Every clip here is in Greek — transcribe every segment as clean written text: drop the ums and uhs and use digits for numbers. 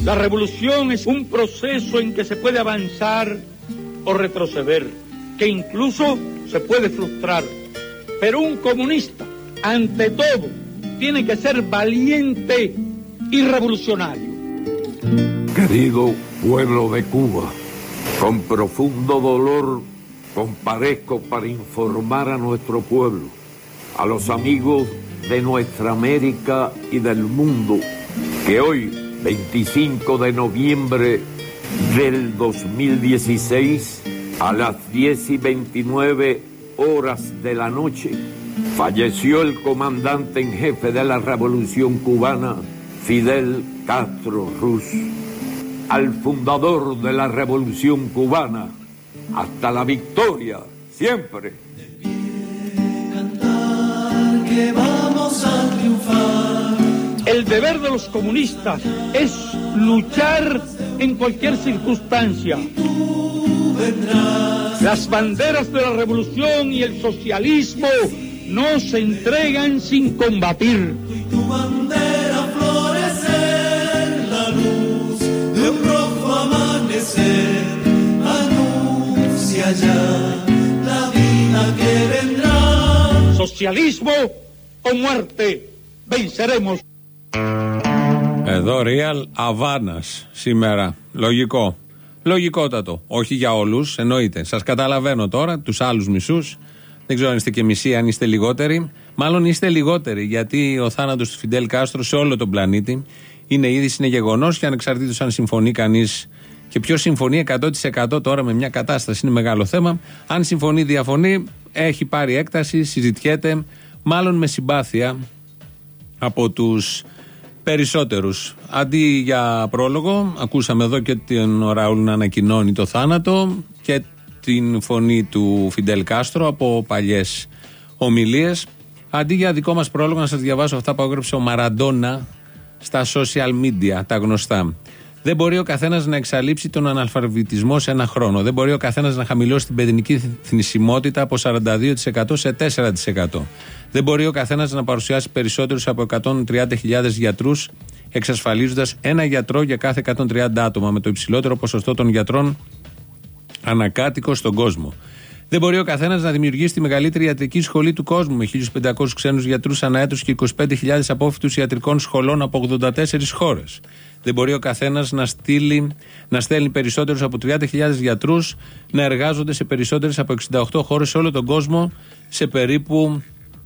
La revolución es un proceso en que se puede avanzar o retroceder, que incluso se puede frustrar. Pero un comunista, ante todo, tiene que ser valiente y revolucionario. Querido pueblo de Cuba, con profundo dolor comparezco para informar a nuestro pueblo, a los amigos de nuestra América y del mundo, que hoy, 25 de noviembre del 2016, a las 10:29 de la noche, falleció el comandante en jefe de la Revolución Cubana, Fidel Castro Ruz. Al fundador de la Revolución Cubana, hasta la victoria, siempre. Cantar que vamos a triunfar. El deber de los comunistas es luchar en cualquier circunstancia. Las banderas de la revolución y el socialismo no se entregan sin combatir. Tu bandera florecer, la luz de un rojo amanecer, anuncia ya la vida que vendrá. Socialismo o muerte, venceremos. Εδώ Real Αβάνας σήμερα. Λογικό. Λογικότατο. Όχι για όλους, εννοείται. Σας καταλαβαίνω τώρα, τους άλλους μισούς. Δεν ξέρω αν είστε και μισοί, αν είστε λιγότεροι. Μάλλον είστε λιγότεροι, γιατί ο θάνατος του Φιντέλ Κάστρο σε όλο τον πλανήτη είναι είδηση, είναι γεγονός, και ανεξαρτήτως αν συμφωνεί κανείς, και ποιος συμφωνεί 100% τώρα με μια κατάσταση, είναι μεγάλο θέμα. Αν συμφωνεί, διαφωνεί, έχει πάρει έκταση, συζητιέται, μάλλον με συμπάθεια από τους περισσότερους. Αντί για πρόλογο, ακούσαμε εδώ και τον Ραούλ να ανακοινώνει το θάνατο και την φωνή του Φιντέλ Κάστρο από παλιές ομιλίες. Αντί για δικό μας πρόλογο, να σας διαβάσω αυτά που έγραψε ο Μαραντόνα στα social media, τα γνωστά. Δεν μπορεί ο καθένας να εξαλείψει τον αναλφαβητισμό σε ένα χρόνο. Δεν μπορεί ο καθένας να χαμηλώσει την παιδινική θνησιμότητα από 42% σε 4%. Δεν μπορεί ο καθένας να παρουσιάσει περισσότερους από 130.000 γιατρούς, εξασφαλίζοντας ένα γιατρό για κάθε 130 άτομα, με το υψηλότερο ποσοστό των γιατρών ανακάτοικο στον κόσμο. Δεν μπορεί ο καθένας να δημιουργήσει τη μεγαλύτερη ιατρική σχολή του κόσμου, με 1.500 ξένους γιατρούς ανά έτος και 25.000 απόφοιτους ιατρικών σχολών από 84 χώρες. Δεν μπορεί ο καθένας να στέλνει περισσότερους από 30.000 γιατρούς να εργάζονται σε περισσότερες από 68 χώρες σε όλο τον κόσμο, σε περίπου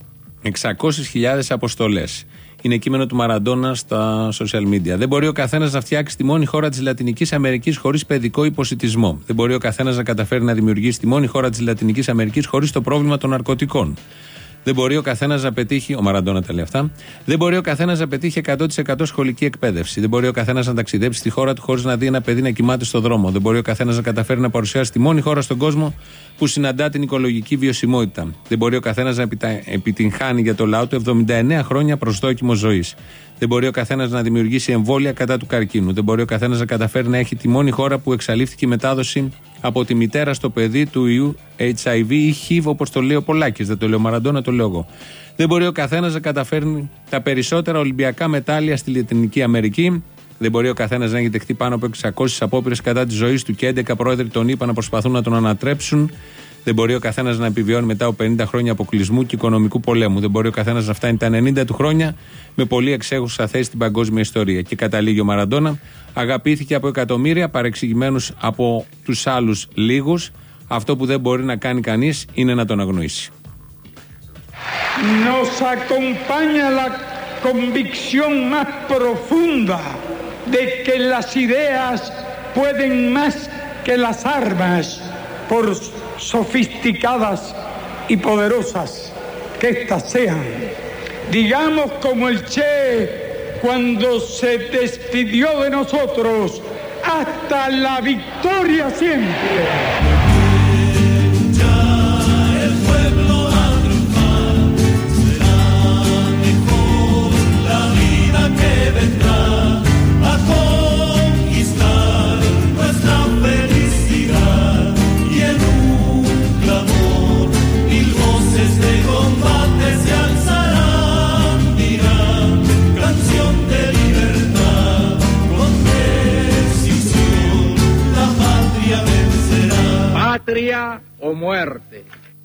600.000 αποστολές. Είναι κείμενο του Μαραντόνα στα social media. Δεν μπορεί ο καθένας να φτιάξει τη μόνη χώρα της Λατινικής Αμερικής χωρίς παιδικό υποσιτισμό. Δεν μπορεί ο καθένας να καταφέρει να δημιουργήσει τη μόνη χώρα της Λατινικής Αμερικής χωρίς το πρόβλημα των ναρκωτικών. Δεν μπορεί ο καθένας να πετύχει, ο Μαραντόνα τα λέει αυτά, δεν μπορεί ο καθένας να πετύχει 100% σχολική εκπαίδευση. Δεν μπορεί ο καθένας να ταξιδέψει στη χώρα του χωρίς να δει ένα παιδί να κοιμάται στο δρόμο. Δεν μπορεί ο καθένας να καταφέρει να παρουσιάσει τη μόνη χώρα στον κόσμο που συναντά την οικολογική βιωσιμότητα. Δεν μπορεί ο καθένας να επιτυγχάνει για το λαό του 79 χρόνια προσδόκιμο ζωής. Δεν μπορεί ο καθένας να δημιουργήσει εμβόλια κατά του καρκίνου. Δεν μπορεί ο καθένας να καταφέρει να έχει τη μόνη χώρα που εξαλείφθηκε η μετάδοση από τη μητέρα στο παιδί του ιού HIV ή HIV, όπως το λέει ο Πολάκης. Δεν το λέω ο Μαραντόνα, το λέω εγώ. Δεν μπορεί ο καθένας να καταφέρνει τα περισσότερα Ολυμπιακά μετάλλια στη Λατινική Αμερική. Δεν μπορεί ο καθένας να έχει δεχτεί πάνω από 600 απόπειρες κατά τη ζωή του και 11 πρόεδροι των ΗΠΑ να προσπαθούν να τον ανατρέψουν. Δεν μπορεί ο καθένας να επιβιώνει μετά από 50 χρόνια αποκλεισμού και οικονομικού πολέμου. Δεν μπορεί ο καθένας να φτάνει τα 90 του χρόνια με πολύ εξέχουσα θέση στην παγκόσμια ιστορία. Και καταλήγει ο Μαραντόνα, αγαπήθηκε από εκατομμύρια, παρεξηγημένους από τους άλλους λίγους. Αυτό που δεν μπορεί να κάνει κανείς είναι να τον αγνοήσει. Nos acompaña la convicción más profunda de que las ideas pueden más que las armas, por sofisticadas y poderosas que éstas sean. Digamos como el Che cuando se despidió de nosotros, hasta la victoria siempre. Canción de libertad, con patria o muerte.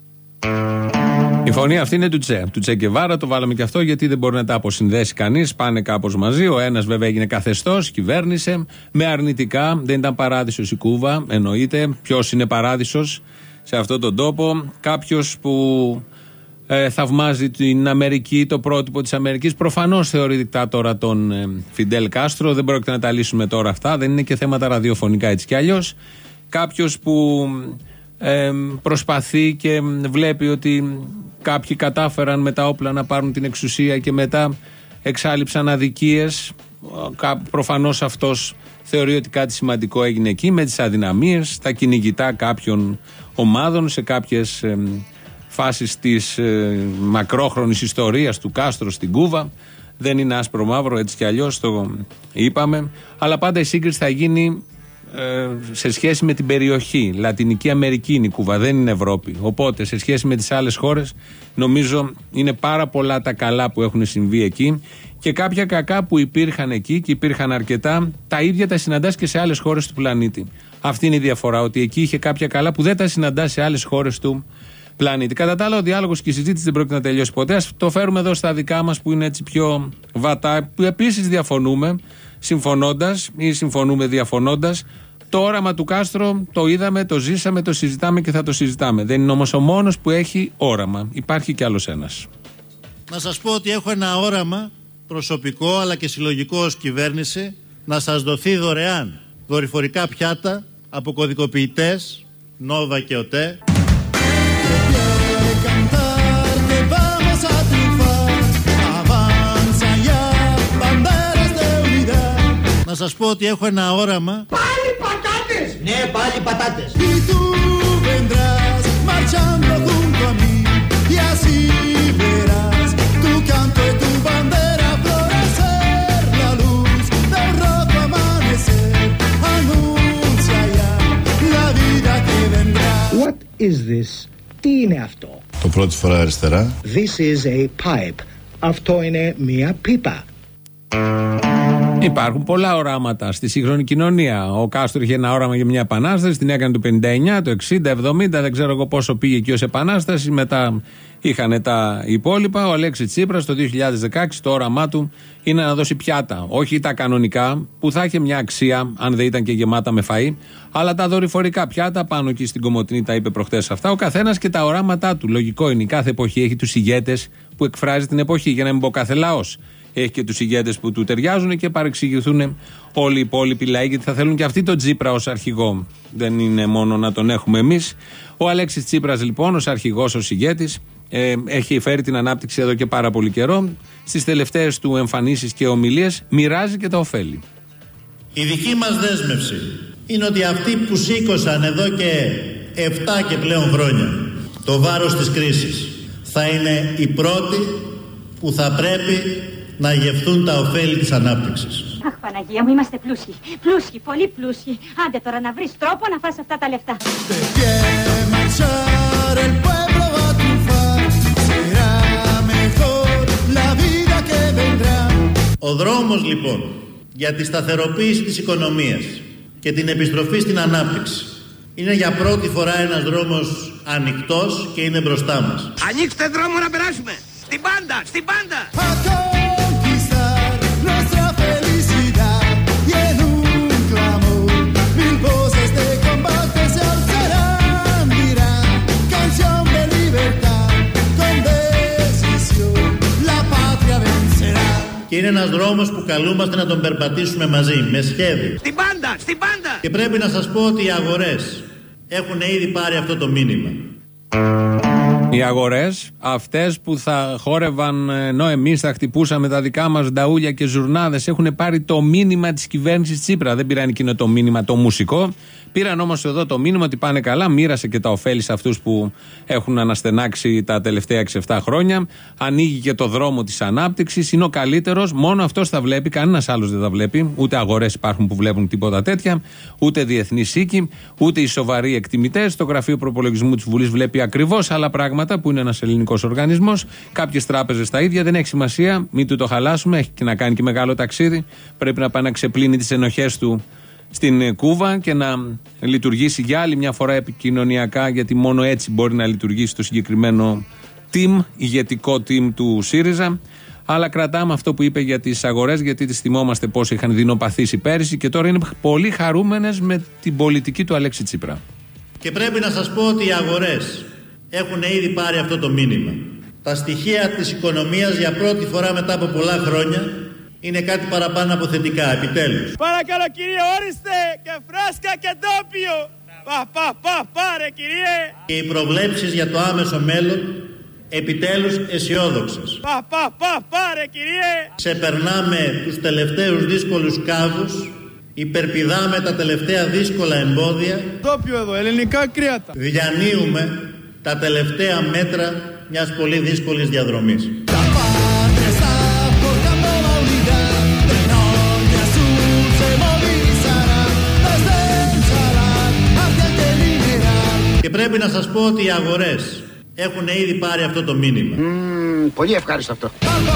Η φωνή αυτή είναι του Τσε Γκεβάρα, το βάλαμε και αυτό γιατί δεν μπορεί να τα αποσυνδέσει κανείς. Πάνε κάπως μαζί. Ο ένας βέβαια έγινε καθεστώς, κυβέρνησε με αρνητικά. Δεν ήταν παράδεισος η Κούβα, εννοείται. Ποιος είναι παράδεισος σε αυτόν τον τόπο? Κάποιος που θαυμάζει την Αμερική, το πρότυπο της Αμερικής. Προφανώς θεωρεί δικτάτορα τον Φιντέλ Κάστρο. Δεν πρόκειται να τα λύσουμε τώρα αυτά. Δεν είναι και θέματα ραδιοφωνικά έτσι κι αλλιώς. Κάποιος που προσπαθεί και βλέπει ότι κάποιοι κατάφεραν με τα όπλα να πάρουν την εξουσία και μετά εξάλειψαν αδικίες. Προφανώς αυτός θεωρεί ότι κάτι σημαντικό έγινε εκεί με τις αδυναμίες, τα κυνηγητά κάποιων ομάδων σε κάποιες φάσεις της μακρόχρονης ιστορίας του Κάστρο στην Κούβα. Δεν είναι άσπρο μαύρο, έτσι κι αλλιώς το είπαμε, αλλά πάντα η σύγκριση θα γίνει σε σχέση με την περιοχή. Λατινική Αμερική είναι η Κούβα, δεν είναι Ευρώπη. Οπότε σε σχέση με τις άλλες χώρες νομίζω είναι πάρα πολλά τα καλά που έχουν συμβεί εκεί και κάποια κακά που υπήρχαν εκεί και υπήρχαν αρκετά, τα ίδια τα συναντάς και σε άλλες χώρες του πλανήτη. Αυτή είναι η διαφορά, ότι εκεί είχε κάποια καλά που δεν τα συναντάς σε άλλες χώρες του πλανήτη. Κατά τα άλλα, ο διάλογος και η συζήτηση δεν πρόκειται να τελειώσει ποτέ. Ας το φέρουμε εδώ στα δικά μας που είναι έτσι πιο βατά, που επίσης διαφωνούμε, συμφωνώντας ή συμφωνούμε διαφωνώντας. Το όραμα του Κάστρο το είδαμε, το ζήσαμε, το συζητάμε και θα το συζητάμε. Δεν είναι όμως ο μόνος που έχει όραμα. Υπάρχει κι άλλος ένας. Να σας πω ότι έχω ένα όραμα προσωπικό αλλά και συλλογικό ως κυβέρνηση να σας δοθεί δωρεάν δορυφορικά πιάτα από κωδικοποιητές Νόβα και ΟΤΕ. Να σας πω ότι έχω ένα όραμα. Πάλι πατάτες! Ναι, πάλι πατάτες! What is this? Τι είναι αυτό? Το πρώτη φορά αριστερά. This is a pipe. Αυτό είναι μια πίπα. Υπάρχουν πολλά οράματα στη σύγχρονη κοινωνία. Ο Κάστρο είχε ένα όραμα για μια επανάσταση, την έκανε το 59, το 60, 70, δεν ξέρω εγώ πόσο πήγε εκεί ως επανάσταση. Μετά είχαν τα υπόλοιπα. Ο Αλέξης Τσίπρας το 2016 το όραμά του είναι να δώσει πιάτα. Όχι τα κανονικά, που θα είχε μια αξία, αν δεν ήταν και γεμάτα με φαΐ, αλλά τα δορυφορικά πιάτα πάνω εκεί στην Κομοτηνή, τα είπε προχτές αυτά. Ο καθένας και τα οράματά του. Λογικό είναι. Η κάθε εποχή έχει τους ηγέτες που εκφράζει την εποχή, για να μην πω κάθε λαός. Έχει και τους ηγέτες που του ταιριάζουν και παρεξηγηθούν όλοι οι υπόλοιποι λαοί, γιατί θα θέλουν και αυτοί τον Τσίπρα ως αρχηγό. Δεν είναι μόνο να τον έχουμε εμείς. Ο Αλέξης Τσίπρας λοιπόν ως αρχηγός, ως ηγέτης, έχει φέρει την ανάπτυξη εδώ και πάρα πολύ καιρό. Στις τελευταίες του εμφανίσεις και ομιλίες μοιράζει και τα ωφέλη. Η δική μας δέσμευση είναι ότι αυτοί που σήκωσαν εδώ και 7 και πλέον χρόνια το βάρος της κρίσης θα είναι οι πρώτοι που θα πρέπει να γευτούν τα ωφέλη της ανάπτυξης. Αχ, Παναγία μου, είμαστε πλούσιοι. Πλούσιοι, πολύ πλούσιοι. Άντε τώρα να βρεις τρόπο να φας αυτά τα λεφτά. Ο δρόμος λοιπόν για τη σταθεροποίηση της οικονομίας και την επιστροφή στην ανάπτυξη είναι για πρώτη φορά ένας δρόμος ανοιχτός και είναι μπροστά μας. Ανοίξτε δρόμο να περάσουμε! Στην πάντα! Στην πάντα! Και είναι ένας δρόμος που καλούμαστε να τον περπατήσουμε μαζί, με σχέδιο. Στην πάντα! Στην πάντα! Και πρέπει να σας πω ότι οι αγορές έχουν ήδη πάρει αυτό το μήνυμα. Οι αγορές, αυτές που θα χόρευαν ενώ εμείς θα χτυπούσαμε τα δικά μας νταούλια και ζουρνάδες, έχουν πάρει το μήνυμα της κυβέρνησης Τσίπρα. Δεν πήραν εκείνο το μήνυμα το μουσικό. Πήραν όμως εδώ το μήνυμα ότι πάνε καλά, μοίρασε και τα ωφέλη σε αυτούς που έχουν αναστενάξει τα τελευταία 6-7 χρόνια. Ανοίγει και το δρόμο της ανάπτυξης. Είναι ο καλύτερος. Μόνο αυτός θα βλέπει, κανένας άλλος δεν θα βλέπει. Ούτε αγορές υπάρχουν που βλέπουν τίποτα τέτοια, ούτε διεθνείς οίκοι, ούτε οι σοβαροί εκτιμητές. Το Γραφείο Προπολογισμού της Βουλής βλέπει ακριβώς άλλα πράγματα, που είναι ένας ελληνικός οργανισμός. Κάποιες τράπεζες τα ίδια, δεν έχει σημασία, μην του το χαλάσουμε. Έχει και να κάνει και μεγάλο ταξίδι. Πρέπει να πάει να ξεπλύνει τις ενοχές του στην Κούβα και να λειτουργήσει για άλλη μια φορά επικοινωνιακά, γιατί μόνο έτσι μπορεί να λειτουργήσει το συγκεκριμένο ηγετικό team του ΣΥΡΙΖΑ. Αλλά κρατάμε αυτό που είπε για τις αγορές, γιατί τις θυμόμαστε πώς είχαν δεινοπαθήσει πέρυσι και τώρα είναι πολύ χαρούμενες με την πολιτική του Αλέξη Τσίπρα. Και πρέπει να σας πω ότι οι αγορές έχουν ήδη πάρει αυτό το μήνυμα. Τα στοιχεία της οικονομίας για πρώτη φορά μετά από πολλά χρόνια είναι κάτι παραπάνω από θετικά, επιτέλους. Παρακαλώ κύριε, όριστε και φράσκα και ντόπιο. Πάρε κύριε. Και οι προβλέψεις για το άμεσο μέλλον επιτέλους αισιόδοξες. Πάρε κύριε. Ξεπερνάμε τους τελευταίους δύσκολους κάβους, υπερπηδάμε τα τελευταία δύσκολα εμπόδια. Ντόπιο εδώ, ελληνικά κρέατα. Διανύουμε τα τελευταία μέτρα μιας πολύ δύσκολης διαδρομής. Και πρέπει να σας πω ότι οι αγορές έχουν ήδη πάρει αυτό το μήνυμα. Πολύ ευχάριστο αυτό.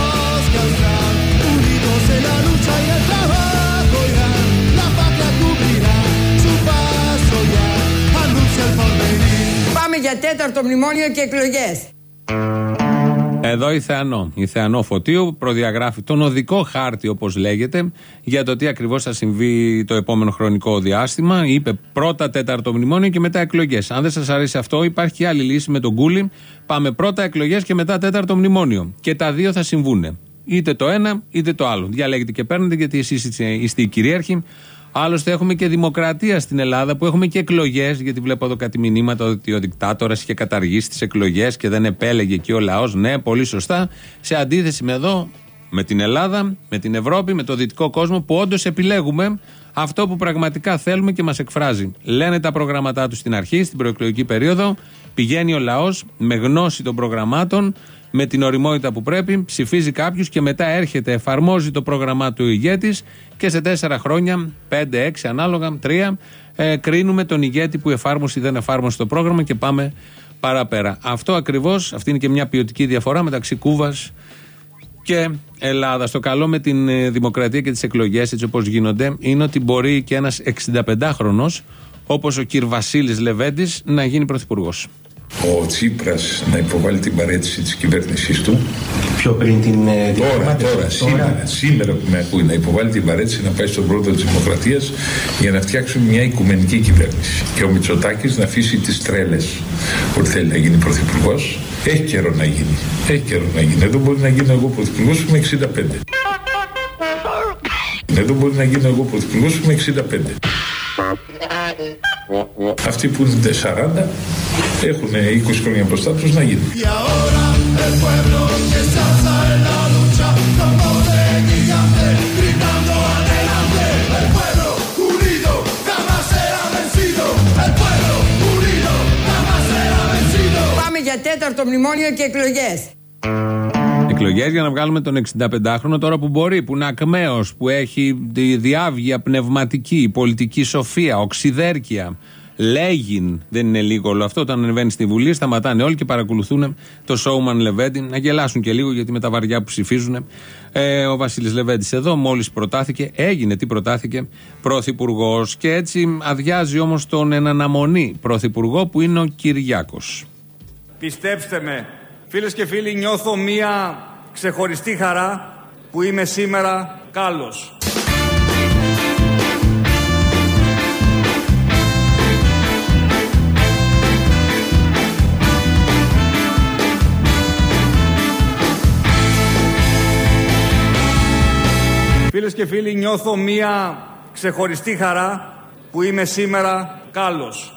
Πάμε για τέταρτο μνημόνιο και εκλογές. Εδώ η Θεανό Φωτίου προδιαγράφει τον οδικό χάρτη, όπως λέγεται, για το τι ακριβώς θα συμβεί το επόμενο χρονικό διάστημα. Είπε πρώτα τέταρτο μνημόνιο και μετά εκλογές. Αν δεν σας αρέσει αυτό, υπάρχει και άλλη λύση με τον Κούλι. Πάμε πρώτα εκλογές και μετά τέταρτο μνημόνιο. Και τα δύο θα συμβούνε. Είτε το ένα είτε το άλλο. Διαλέγετε και παίρνετε, γιατί εσείς είστε οι κυρίαρχοι. Άλλωστε έχουμε και δημοκρατία στην Ελλάδα, που έχουμε και εκλογές, γιατί βλέπω εδώ κάτι μηνύματα ότι ο δικτάτορας είχε καταργήσει τις εκλογές και δεν επέλεγε εκεί ο λαός. Ναι, πολύ σωστά. Σε αντίθεση με εδώ, με την Ελλάδα, με την Ευρώπη, με το δυτικό κόσμο, που όντως επιλέγουμε αυτό που πραγματικά θέλουμε και μας εκφράζει. Λένε τα προγράμματά τους στην αρχή, στην προεκλογική περίοδο, πηγαίνει ο λαός με γνώση των προγραμμάτων, με την ωριμότητα που πρέπει, ψηφίζει κάποιους και μετά έρχεται, εφαρμόζει το πρόγραμμά του ηγέτης και σε 4 χρόνια, 5-6 ανάλογα, 3, κρίνουμε τον ηγέτη που εφάρμοσε ή δεν εφάρμοσε το πρόγραμμα και πάμε παραπέρα. Αυτό ακριβώς, αυτή είναι και μια ποιοτική διαφορά μεταξύ Κούβας και Ελλάδας. Το καλό με την δημοκρατία και τις εκλογές, έτσι όπως γίνονται, είναι ότι μπορεί και ένας 65χρονος, όπως ο κ. Βασίλης Λεβέντης, να γίνει πρωθυπουργός. Ο Τσίπρας να υποβάλει την παραίτηση της κυβέρνησής του. Πιο πριν την σήμερα που με ακούει, να υποβάλει την παραίτηση, να πάει στον πρόεδρο της Δημοκρατίας για να φτιάξουν μια οικουμενική κυβέρνηση. Και ο Μητσοτάκης να αφήσει τις τρέλες ότι θέλει να γίνει πρωθυπουργός. Έχει καιρό να γίνει. Εδώ μπορεί να γίνω εγώ πρωθυπουργός που είμαι 65. Αυτοί που είναι 40 έχουν 20 χρόνια μπροστά τους να γίνουν. Πάμε για τέταρτο μνημόνιο και εκλογές. Εκλογές για να βγάλουμε τον 65χρονο τώρα που μπορεί, που είναι ακμαίος, που έχει τη διάβγεια πνευματική, πολιτική σοφία, οξυδέρκεια. Λέγειν, δεν είναι λίγο όλο αυτό. Όταν ανεβαίνει στη Βουλή, σταματάνε όλοι και παρακολουθούν το showman Λεβέντη. Να γελάσουν και λίγο, γιατί με τα βαριά που ψηφίζουν. Ο Βασίλης Λεβέντης εδώ μόλις προτάθηκε, προτάθηκε πρωθυπουργός. Και έτσι αδειάζει όμως τον εν αναμονή πρωθυπουργό που είναι ο Κυριάκος. Πιστέψτε με, φίλες και φίλοι, νιώθω μία ξεχωριστή χαρά που είμαι σήμερα κάλος. Φίλες και φίλοι, νιώθω μία ξεχωριστή χαρά που είμαι σήμερα κάλος.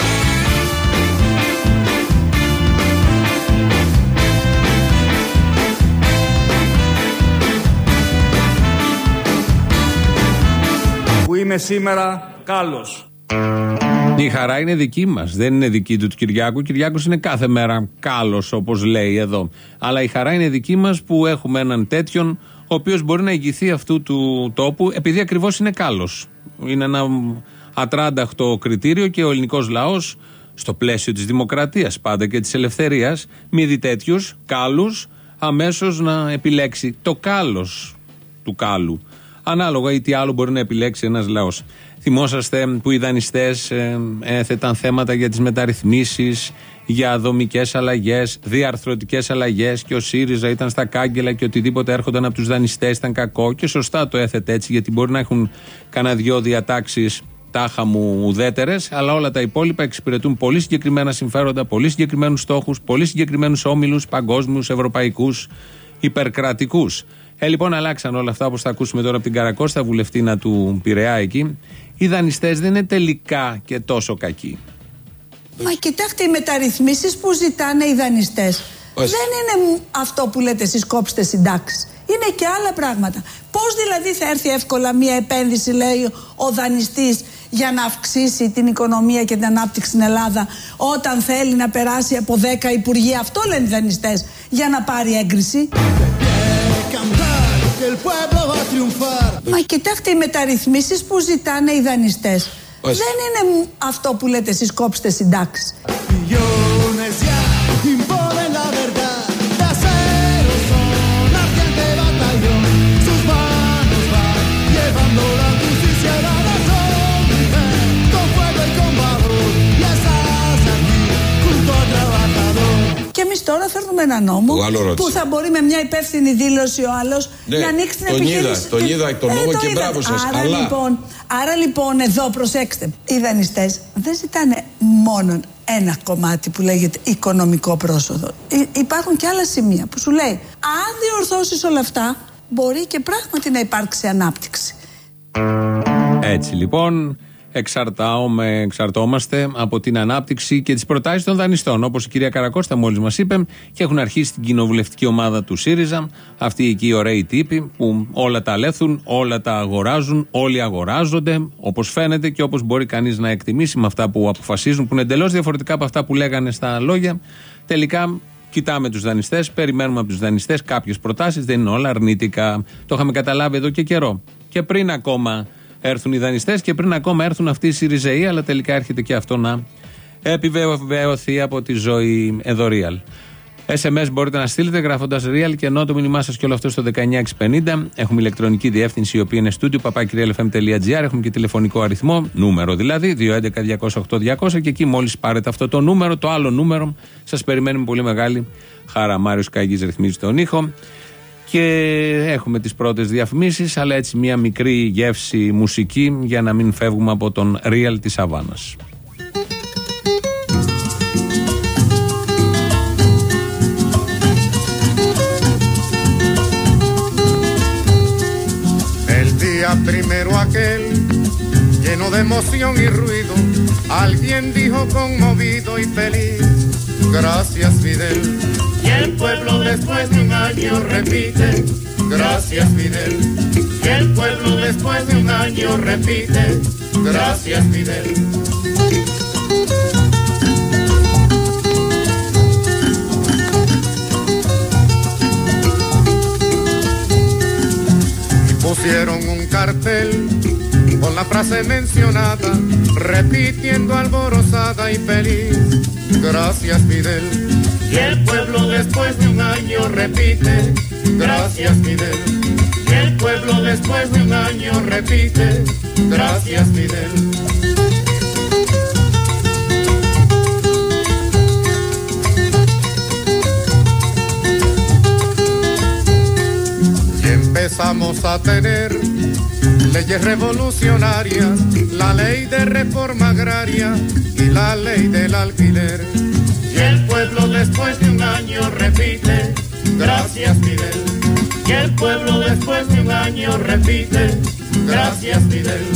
Που είμαι σήμερα κάλος. Η χαρά είναι δική μας, δεν είναι δική του Κυριάκου. Ο Κυριάκος είναι κάθε μέρα κάλος, όπως λέει εδώ. Αλλά η χαρά είναι δική μας που έχουμε έναν τέτοιον, ο οποίος μπορεί να ηγηθεί αυτού του τόπου, επειδή ακριβώς είναι κάλος. Είναι ένα ατράνταχτο κριτήριο και ο ελληνικός λαός, στο πλαίσιο της δημοκρατίας πάντα και της ελευθερίας, μη δει τέτοιους κάλους αμέσως να επιλέξει το κάλος του κάλου. Ανάλογα ή τι άλλο μπορεί να επιλέξει ένας λαός. Θυμόσαστε που οι δανειστές έθεταν θέματα για τις μεταρρυθμίσεις, για δομικές αλλαγές, διαρθρωτικές αλλαγές, και ο ΣΥΡΙΖΑ ήταν στα κάγκελα και οτιδήποτε έρχονταν από τους δανειστές ήταν κακό, και σωστά το έθετε έτσι, γιατί μπορεί να έχουν κανένα δυο διατάξεις τάχα μου ουδέτερες, αλλά όλα τα υπόλοιπα εξυπηρετούν πολύ συγκεκριμένα συμφέροντα, πολύ συγκεκριμένους στόχους, πολύ συγκεκριμένους όμιλους παγκόσμιους, ευρωπαϊκούς, υπερκρατικούς. Λοιπόν, αλλάξαν όλα αυτά, όπως θα ακούσουμε τώρα από την Καρακώστα, βουλευτήνα του Πειραιά εκεί. Οι δανειστές δεν είναι τελικά και τόσο κακοί. Μα κοιτάξτε, οι μεταρρυθμίσεις που ζητάνε οι δανειστές δεν είναι αυτό που λέτε εσείς, κόψτε συντάξεις. Είναι και άλλα πράγματα. Πώς δηλαδή θα έρθει εύκολα μια επένδυση, λέει ο δανειστής, για να αυξήσει την οικονομία και την ανάπτυξη στην Ελλάδα, όταν θέλει να περάσει από 10 υπουργεία, αυτό λένε οι δανειστές, για να πάρει έγκριση. Μα κοιτάξτε, οι μεταρρυθμίσεις που ζητάνε οι δανειστές δεν είναι αυτό που λέτε εσείς, κόψτε συντάξεις. Και εμείς τώρα φέρνουμε ένα νόμο που θα μπορεί με μια υπεύθυνη δήλωση ο άλλος να ανοίξει την επιχείρηση. Τον είδα τον νόμο και μπράβο σας. Άρα λοιπόν εδώ προσέξτε, οι δανειστές δεν ζητάνε μόνο ένα κομμάτι που λέγεται οικονομικό πρόσοδο. Υπάρχουν και άλλα σημεία που σου λέει, αν διορθώσεις όλα αυτά, μπορεί και πράγματι να υπάρξει ανάπτυξη. Έτσι λοιπόν εξαρτώμαστε από την ανάπτυξη και τις προτάσεις των δανειστών, όπως η κυρία Καρακώστα μόλις μας είπε, και έχουν αρχίσει την κοινοβουλευτική ομάδα του ΣΥΡΙΖΑ, αυτοί εκεί οι ωραίοι τύποι που όλα τα αλέθουν, όλα τα αγοράζουν, όλοι αγοράζονται, όπως φαίνεται και όπως μπορεί κανείς να εκτιμήσει με αυτά που αποφασίζουν, που είναι εντελώς διαφορετικά από αυτά που λέγανε στα λόγια. Τελικά κοιτάμε τους δανειστές, περιμένουμε από τους δανειστές κάποιες προτάσεις, δεν είναι όλα αρνητικά. Το είχαμε καταλάβει εδώ και καιρό. Και πριν ακόμα έρθουν οι δανειστές και πριν ακόμα έρθουν αυτοί οι ΣΥΡΙΖΕΙ, αλλά τελικά έρχεται και αυτό να επιβεβαιωθεί από τη ζωή εδώ real. SMS μπορείτε να στείλετε γράφοντας real και ενώ το μήνυμά σας και όλο αυτό στο 19650. Έχουμε ηλεκτρονική διεύθυνση η οποία είναι studio@realfm.gr. Έχουμε και τηλεφωνικό αριθμό, νούμερο δηλαδή, 211-208-200, και εκεί μόλις πάρετε αυτό το νούμερο, το άλλο νούμερο, σας περιμένουμε πολύ μεγάλη χαρά. Μάριος Καγής ρυθμίζει τον ήχο. Και έχουμε τις πρώτες διαφημίσεις, αλλά έτσι μια μικρή γεύση μουσική για να μην φεύγουμε από τον real της Αβάνας. El día primero aquel, lleno de emoción y ruido, alguien dijo conmovido y feliz, gracias Fidel. Y el pueblo después de un año repite, gracias Fidel. Y el pueblo después de un año repite, gracias Fidel. Y pusieron un cartel con la frase mencionada, repitiendo alborozada y feliz, gracias Fidel. Y el pueblo después de un año repite, gracias Fidel. Y el pueblo después de un año repite, gracias Fidel. Y empezamos a tener leyes revolucionarias, la ley de reforma agraria y la ley del alquiler. Y el pueblo después de un año repite, gracias Fidel. Y el pueblo después de un año repite, gracias Fidel.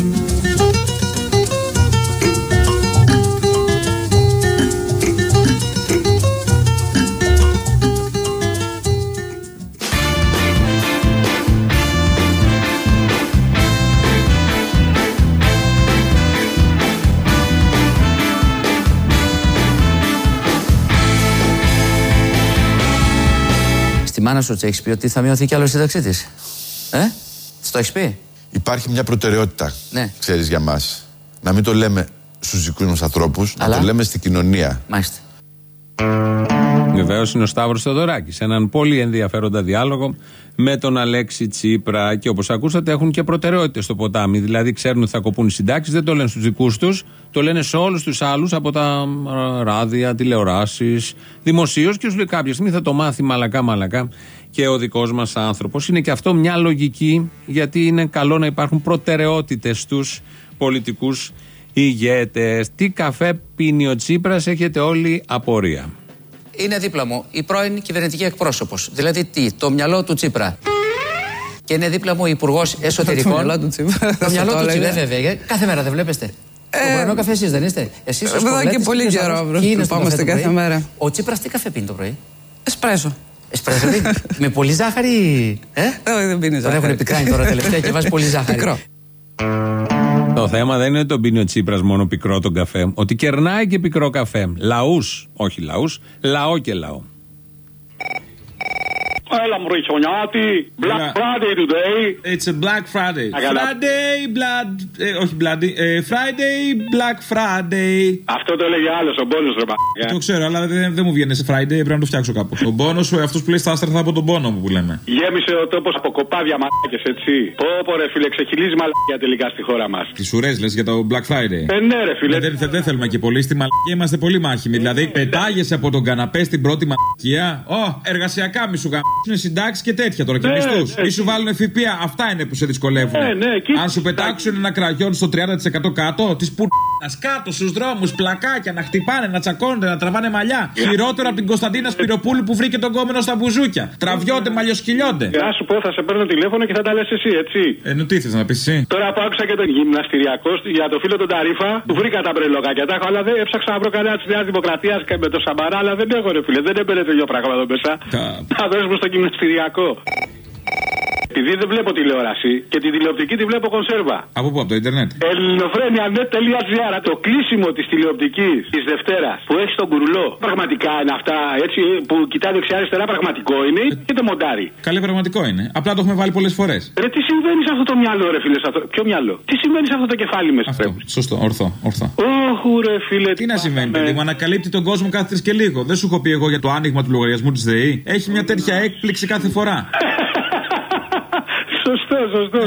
Στη μάνα σου έχεις πει ότι θα μειωθεί κι άλλο η σύνταξή της? Το έχεις πει? Υπάρχει μια προτεραιότητα, ναι, ξέρεις, για μας. Να μην το λέμε στους δικούς μας ανθρώπους, να το λέμε στην κοινωνία. Μάλιστα. Βεβαίως είναι ο Σταύρος Θεοδωράκης. Έναν πολύ ενδιαφέροντα διάλογο με τον Αλέξη Τσίπρα. Και όπως ακούσατε, έχουν και προτεραιότητες στο ποτάμι. Δηλαδή, ξέρουν ότι θα κοπούν οι συντάξεις, δεν το λένε στους δικούς τους, το λένε σε όλους τους άλλους από τα ράδια, τηλεοράσεις, δημοσίως. Και σου λέει κάποια στιγμή θα το μάθει μαλακά και ο δικός μας άνθρωπος. Είναι και αυτό μια λογική, γιατί είναι καλό να υπάρχουν προτεραιότητες στους πολιτικούς ηγέτες. Τι καφέ πίνει ο Τσίπρας, έχετε όλοι απορία. Είναι δίπλα μου η πρώην κυβερνητική εκπρόσωπος. Δηλαδή τι, το μυαλό του Τσίπρα. Και είναι δίπλα μου ο Υπουργός Εσωτερικών. Το μυαλό του Τσίπρα. Το μυαλό του Τσίπρα, βέβαια. Κάθε μέρα δεν βλέπεστε. Το πρωινό καφέ εσείς δεν είστε? Εσείς ως εδώ και πολύ καιρό, πάμε στην κάθε μέρα. Ο Τσίπρας τι καφέ πίνει το πρωί? Εσπρέσο. Εσπρέσο πίνει? Με πολύ ζάχαρη? Όχι, δεν πίνει ζάχαρη. Τον έχουν πικράνει τώρα τελευταία και βάζει πολύ ζάχαρη. Το θέμα δεν είναι ότι τον πίνει ο Τσίπρας μόνο πικρό τον καφέ. Ότι κερνάει και πικρό καφέ. Λαούς, όχι λαούς, λαό και λαό. Έλα μου ριχονιάτη, Black Friday today. It's a Black Friday. Friday, blood, όχι bloody, Friday, Black Friday. Αυτό το έλεγε άλλος, ο Μπόνος ρε π***. Το ξέρω, αλλά δεν μου βγαίνει σε Friday, πρέπει να το φτιάξω κάπου. Ο Μπόνος, αυτός που λέει στα άστρα από τον πόνο μου που λέμε. Γέμισε ο τόπος από κοπάδια μαλάκες, έτσι. Πω ρε φίλε, ξεχυλίζει μαλάκια τελικά στη χώρα μας. Τι σουρές λες για το Black Friday? Ναι ρε φίλε. Δεν θέλουμε και πολύ, στη μαλακία είμαστε πολύ μάχημοι. Δηλαδή πετάγεσαι από τον καναπέ στην πρώτη μαλακία. Εργασιακά μη σου είναι συντάξεις και τέτοια τώρα και μισθούς. Ή σου βάλουν ΦΠΑ, αυτά είναι που σε δυσκολεύουν. Αν σου πετάξουν ένα κραγιόν στο 30% κάτω, τις πουρνάς κάτω στους δρόμους, πλακάκια να χτυπάνε, να τσακώνονται, να τραβάνε μαλλιά. Χειρότερο από την Κωνσταντίνα Σπυροπούλου που βρήκε τον κόμενο στα μπουζούκια. Τραβιόνται, μαλλιοσκυλιόνται. Να σου πω, θα σε παίρνω τηλέφωνο και θα τα λες εσύ, έτσι. Τι θες να πεις εσύ? Τώρα που άκουσα και τον γυμναστηριακό για το φίλο τον Ταρίφα, του βρήκα τα μπρελοκάκια. Τα έχω, αλλά δεν έψαξα να βρω κανένα τη Νέα Δημοκρατία και με το Σαμπαρά, αλλά δεν έχω ρε φίλε, δεν έμπαινε το ίδιο πράγμα εδώ μέσα. Θα δώσουμε στο γυμναστηριακό. Επειδή δεν βλέπω τηλεόραση και τη τηλεοπτική τη βλέπω κονσέρβα. Από πού, από το Ιντερνετ? Ελληνοφρένια.net.gr. Το κλείσιμο της τηλεοπτικής της Δευτέρας που έχει στον κουρουλό. Πραγματικά είναι αυτά έτσι που κοιτάει δεξιά-αριστερά, πραγματικό είναι ή το μοντάρι? Καλή, πραγματικό είναι. Απλά το έχουμε βάλει πολλές φορές. Ρε, τι συμβαίνει σε αυτό το μυαλό, ρε φίλε? Ποιο μυαλό? Τι συμβαίνει σε αυτό το κεφάλι μέσα? Σωστό, ορθό. Όχου, ρε φίλε. Τι να συμβαίνει, παιδί μου, ανακαλύπτει τον κόσμο κάθε 3 και λίγο. Δεν σου έχω πει εγώ για το άνοιγμα του λογαριασμού της ΔΕΗ. Έχει μια τέτοια έκπληξη κάθε φορά. Σωστό.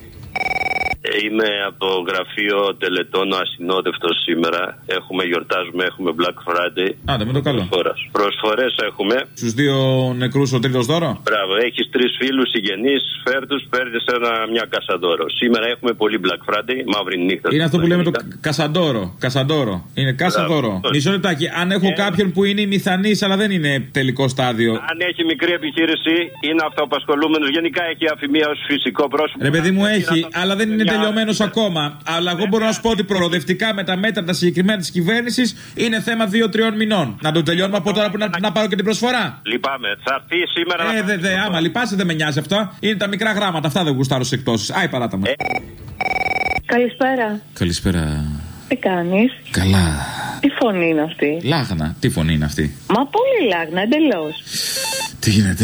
Είμαι από το γραφείο Τελετών ασυνόδευτος σήμερα. Γιορτάζουμε, έχουμε Black Friday. Άντε, με το καλό. Προσφορές έχουμε. Στους 2 νεκρούς ο τρίτος δώρο. Μπράβο, έχεις 3 φίλους συγγενείς, φέρ τους, παίρνεις μια κασαντόρο. Σήμερα έχουμε πολύ Black Friday, μαύρη νύχτα. Είναι αυτό που λέμε το κασαντόρο. Είναι κασαντόρο. Μισό λεπτάκι, αν έχω κάποιον που είναι ημιθανής αλλά δεν είναι τελικό στάδιο. Αν έχει μικρή επιχείρηση, είναι αυτοαπασχολούμενος. Γενικά έχει αφημία ως φυσικό πρόσωπο. Ρε παιδί μου, έχει, αλλά δεν είναι τελειωμένος ακόμα. Αλλά εγώ μπορώ να σου πω ότι προοδευτικά με τα μέτρα τα συγκεκριμένα της κυβέρνησης είναι θέμα 2-3 μηνών. Να το τελειώνουμε από τώρα που να πάρω και την προσφορά. Λυπάμαι. Θα έρθει σήμερα. Άμα λυπάσαι δεν με νοιάζει αυτό. Είναι τα μικρά γράμματα. Αυτά δεν γουστάρω σε εκτόσεις. Άι, παράτα μου. Καλησπέρα. Καλησπέρα. Τι κάνεις? Καλά. Τι φωνή είναι αυτή? Λάγνα. Τι φωνή είναι αυτή? Μα πολύ λάγνα, εντελώς. Τι γίνεται?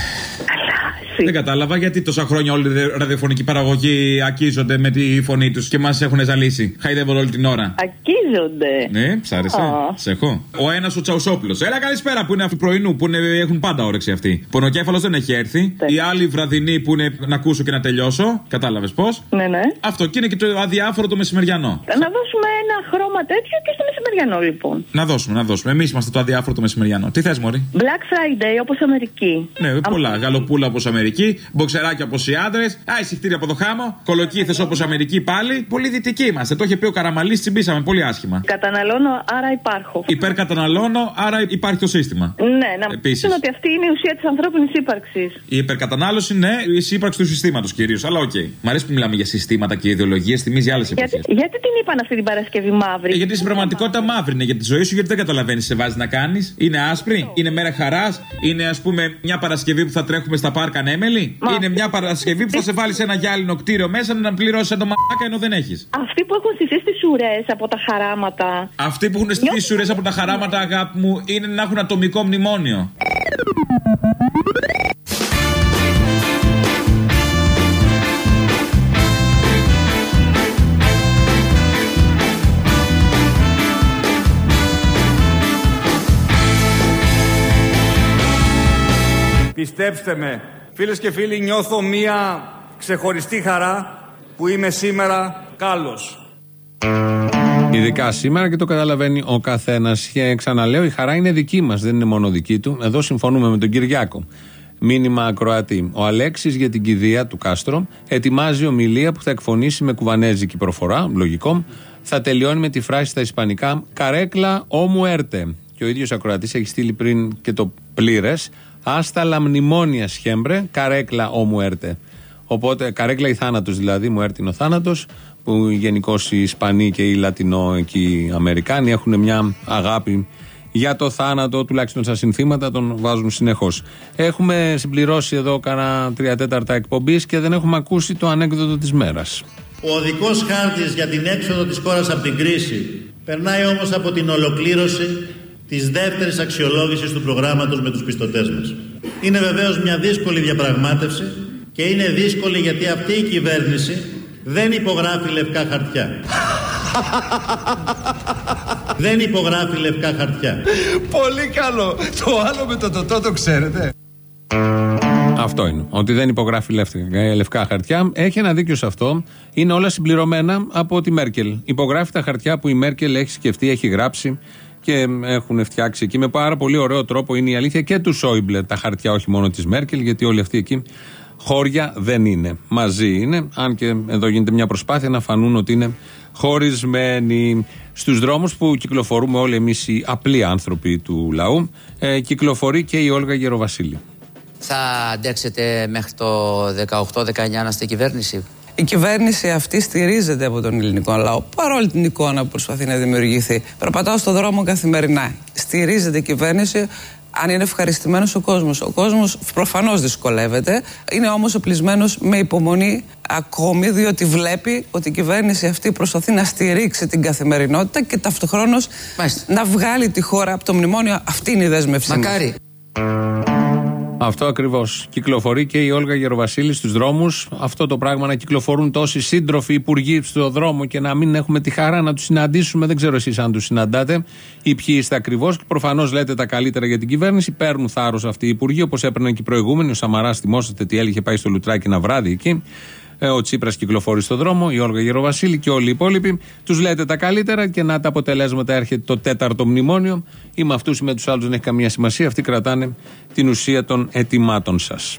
Δεν κατάλαβα γιατί τόσα χρόνια όλη η ραδιοφωνική παραγωγή ακίζονται με τη φωνή τους και μας έχουν ζαλίσει. Χαϊδεύουν όλη την ώρα. Ακίζονται. Ναι, ψάρεσε. Σε έχω. Ο ένας ο Τσαουσόπουλος. Έλα, καλησπέρα που είναι αυτού πρωινού που έχουν πάντα όρεξη αυτοί. Πονοκέφαλος δεν έχει έρθει. Οι άλλοι βραδινοί που είναι να ακούσω και να τελειώσω. Κατάλαβες πώς? Ναι. Αυτό και είναι και το αδιάφορο το μεσημεριανό. Να δώσουμε ένα χρώμα τέτοιο και στο μεσημεριανό λοιπόν. Να δώσουμε. Εμείς είμαστε το αδιάφορο το μεσημεριανό. Τι θες, μωρή? Black Friday όπως Αμερική. Ναι, πολλά. Γαλοπούλα όπως Αμερική. Μποξεράκια όπως οι άντρες. Εισιτήρια από το χάμο. Κολοκύθες όπως Αμερική πάλι. Πολύ δυτικοί είμαστε. Το είχε πει ο Καραμαλής, τσιμπήσαμε πολύ άσχημα. Καταναλώνω, άρα υπάρχω. Υπερκαταναλώνω, άρα υπάρχει το σύστημα. Ναι, να πούμε ότι αυτή είναι η ουσία της ανθρώπινης ύπαρξης. Η υπερκατανάλωση, ναι, η ύπαρξη του συστήματος κυρίως. Αλλά οκ. Μ' αρέσει που μιλάμε για συστήματα και ιδεολογίες, θυμίζει άλλες εποχές. Γιατί την είπαν αυτή την Παρασκευή μαύρη? Γιατί στην πραγματικότητα μαύρη είναι για τη ζωή σου, γιατί δεν καταλαβαίνεις σε βάζει να κάνεις. Είναι άσπρη, είναι μέρα χαράς, είναι ας πούμε μια Παρασκευή που θα τρέχουμε στα πάρκα ανέμελη. Είναι μια Παρασκευή που θα σε βάλει σε ένα γυάλινο κτίριο μέσα να πληρώσει το μαλάκα ενώ δεν έχεις. Αυτοί που έχουν στηθεί στις ουρές από τα χαράματα. Αυτοί που έχουν στηθεί στις ουρές από τα χαράματα, αγάπη μου, είναι να έχουν ατομικό μνημόνιο. Πιστέψτε με, φίλες και φίλοι, νιώθω μία ξεχωριστή χαρά που είμαι σήμερα κάλος. Ειδικά σήμερα, και το καταλαβαίνει ο καθένας. Και ξαναλέω, η χαρά είναι δική μας, δεν είναι μόνο δική του. Εδώ συμφωνούμε με τον Κυριάκο. Μήνυμα ακροατή. Ο Αλέξης για την κηδεία του Κάστρο ετοιμάζει ομιλία που θα εκφωνήσει με κουβανέζικη προφορά, λογικό. Θα τελειώνει με τη φράση στα ισπανικά «Καρέκλα όμου έρτε». Και ο ίδιος ακροατής έχει στείλει πριν και το πλήρες «Άστα λα μνημόνια σχέμπρε, καρέκλα όμου έρτε». Οπότε, καρέκλα ή θάνατος δηλαδή, μου έρθει ο θάνατος, που γενικώς οι Ισπανοί και οι Λατινό εκεί Αμερικάνοι έχουν μια αγάπη για το θάνατο, τουλάχιστον στα συνθήματα τον βάζουν συνεχώς. Έχουμε συμπληρώσει εδώ κάνα 3/4 εκπομπής και δεν έχουμε ακούσει το ανέκδοτο της μέρας. Ο οδικός χάρτης για την έξοδο της χώρας από την κρίση περνάει όμως από την ολοκλήρωση της δεύτερης αξιολόγησης του προγράμματος με τους πιστωτές μας. Είναι βεβαίως μια δύσκολη διαπραγμάτευση και είναι δύσκολη γιατί αυτή η κυβέρνηση δεν υπογράφει λευκά χαρτιά. Δεν υπογράφει λευκά χαρτιά. Πολύ καλό. Το άλλο με το τοτό το ξέρετε. Αυτό είναι. Ότι δεν υπογράφει λευκά χαρτιά. Έχει ένα δίκιο σε αυτό. Είναι όλα συμπληρωμένα από τη Μέρκελ. Υπογράφει τα χαρτιά που η Μέρκελ έχει σκεφτεί, έχει γράψει και έχουν φτιάξει εκεί με πάρα πολύ ωραίο τρόπο. Είναι η αλήθεια και του Σόιμπλε τα χαρτιά, όχι μόνο της Μέρκελ, γιατί όλοι αυτοί εκεί χώρια δεν είναι. Μαζί είναι. Αν και εδώ γίνεται μια προσπάθεια να φανούν ότι είναι χωρισμένοι. Στους δρόμους που κυκλοφορούμε όλοι εμείς οι απλοί άνθρωποι του λαού, κυκλοφορεί και η Όλγα Γεροβασίλη. Θα αντέξετε μέχρι το 18-19 να είστε κυβέρνηση? Η κυβέρνηση αυτή στηρίζεται από τον ελληνικό λαό, παρόλη την εικόνα που προσπαθεί να δημιουργηθεί. Περπατάω στον δρόμο καθημερινά. Στηρίζεται η κυβέρνηση. Αν είναι ευχαριστημένος ο κόσμος. Ο κόσμος προφανώς δυσκολεύεται. Είναι όμως οπλισμένος με υπομονή ακόμη, διότι βλέπει ότι η κυβέρνηση αυτή προσπαθεί να στηρίξει την καθημερινότητα και ταυτοχρόνως να βγάλει τη χώρα από το μνημόνιο. Αυτή είναι η δέσμευση. Μακάρι. Αυτό ακριβώς. Κυκλοφορεί και η Όλγα Γεροβασίλη στους δρόμους. Αυτό το πράγμα, να κυκλοφορούν τόσοι σύντροφοι υπουργοί στον δρόμο και να μην έχουμε τη χαρά να τους συναντήσουμε. Δεν ξέρω εσείς αν τους συναντάτε ή ποιοι είστε ακριβώς. Προφανώς λέτε τα καλύτερα για την κυβέρνηση. Παίρνουν θάρρος αυτοί οι υπουργοί, όπως έπαιρναν και οι προηγούμενοι. Ο Σαμαράς, θυμόσαστε τι έλεγε, πάει στο Λουτράκι ένα βράδυ εκεί. Ο Τσίπρας κυκλοφορεί στον δρόμο, η Όλγα Γεροβασίλη και όλοι οι υπόλοιποι. Τους λέτε τα καλύτερα και να τα αποτελέσματα έρχεται το 4ο μνημόνιο. Ή με αυτούς ή με τους άλλους δεν έχει καμία σημασία. Αυτοί κρατάνε την ουσία των αιτημάτων σας.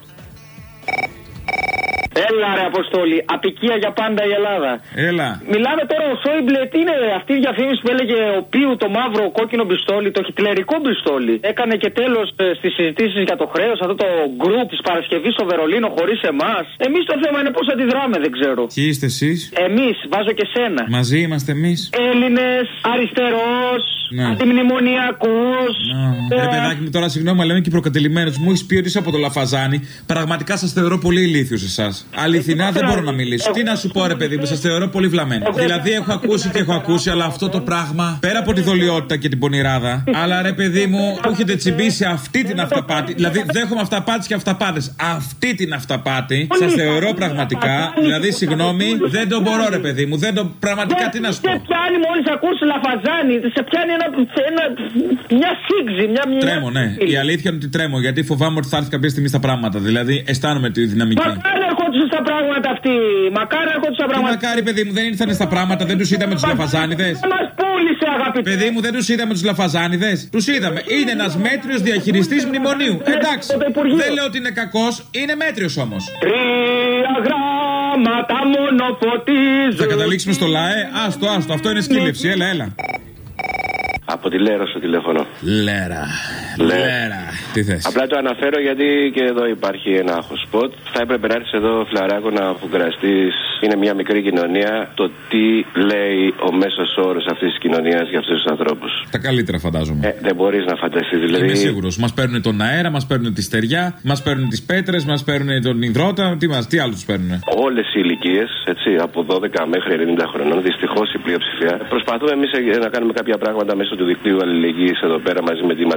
Έλα ρε Αποστόλη, απικία για πάντα η Ελλάδα. Έλα. Μιλάμε τώρα ο Σόιμπλε, τι είναι αυτή η διαφήμιση που έλεγε ο Πίου το μαύρο κόκκινο πιστόλι, το χιτλερικό πιστόλι. Έκανε και τέλος στις συζητήσεις για το χρέος, αυτό το γκρουπ της Παρασκευής στο Βερολίνο χωρίς εμάς. Εμείς το θέμα είναι πώς αντιδράμε, δεν ξέρω. Ποιοι είστε εσείς? Εμείς, βάζω και σένα. Μαζί είμαστε εμείς. Έλληνες, αριστερός, αντιμνημονιακός. Ρε παιδάκι μου, τώρα συγγνώμη, λέμε και προκατελημένος. Μου έχεις πει ότι είσαι από το Λαφαζάνι. Πραγματικά σας θεωρώ πολύ ηλίθιους εσάς. Αληθινά δεν μπορώ να μιλήσω. Τι να σου πω, ρε παιδί μου, σας θεωρώ πολύ βλαμμένο. Δηλαδή έχω ακούσει και έχω ακούσει, αλλά αυτό το πράγμα πέρα από τη δολιότητα και την πονηράδα, αλλά ρε παιδί μου, που έχετε τσιμπήσει αυτή την αυταπάτη. Δηλαδή δέχομαι αυταπάτες και αυταπάτες. Αυτή την αυταπάτη σας θεωρώ πραγματικά. Δηλαδή συγγνώμη, δεν το μπορώ, ρε παιδί μου. Δεν το. Πραγματικά τι να σου πω. Σε πιάνει μόλις ακούσει Λαφαζάνι, σε πιάνει μια σύγκριση, μια. Τρέμω, ναι. Η αλήθεια είναι ότι τρέμω, γιατί φοβάμαι ότι θα έρθει κάποια στιγμή στα πράγματα. Δηλαδή αισθάνομαι τη δυναμική. Μακάρι ερχόντουσαν στα πράγματα αυτοί. Μακάρι ερχόντουσαν στα πράγματα. Μακάρι, παιδί μου, δεν ήρθανε στα πράγματα, δεν τους είδαμε τους Λαφαζάνιδες. Μας πούλησε, αγαπητέ. Παιδί μου, δεν τους είδαμε τους Λαφαζάνιδες. Τους είδαμε. Είναι ένας μέτριος διαχειριστής μνημονίου. Εντάξει. Δεν λέω ότι είναι κακός, είναι μέτριος όμως. 3 γράμματα μόνο φωτίζουν. Θα καταλήξουμε στο ΛΑΕ. Άστο, αυτό είναι σκύλευση. Έλα. Από τη Λέρα στο τηλέφωνο. Λέρα. Τι θες? Απλά το αναφέρω γιατί και εδώ υπάρχει ένα hotspot. Θα έπρεπε να έρθεις εδώ, Φλαράκο, να αφουγκραστείς. Είναι μια μικρή κοινωνία. Το τι λέει ο μέσος όρος αυτής της κοινωνίας για αυτούς τους ανθρώπους. Τα καλύτερα, φαντάζομαι. Δεν μπορείς να φανταστείς. Δηλαδή. Είμαι σίγουρος. Μας παίρνουν τον αέρα, μας παίρνουν τη στεριά, μας παίρνουν τις πέτρες, μας παίρνουν τον υδρότα. Τι άλλο τους παίρνουν? Όλες οι ηλικίες, έτσι, από 12 μέχρι 90 χρονών, δυστυχώς η πλειοψηφία. Προσπαθούμε εμείς να κάνουμε κάποια πράγματα μέσω του δικτύου αλληλεγγύης εδώ πέρα μαζί με τη Ματίνα την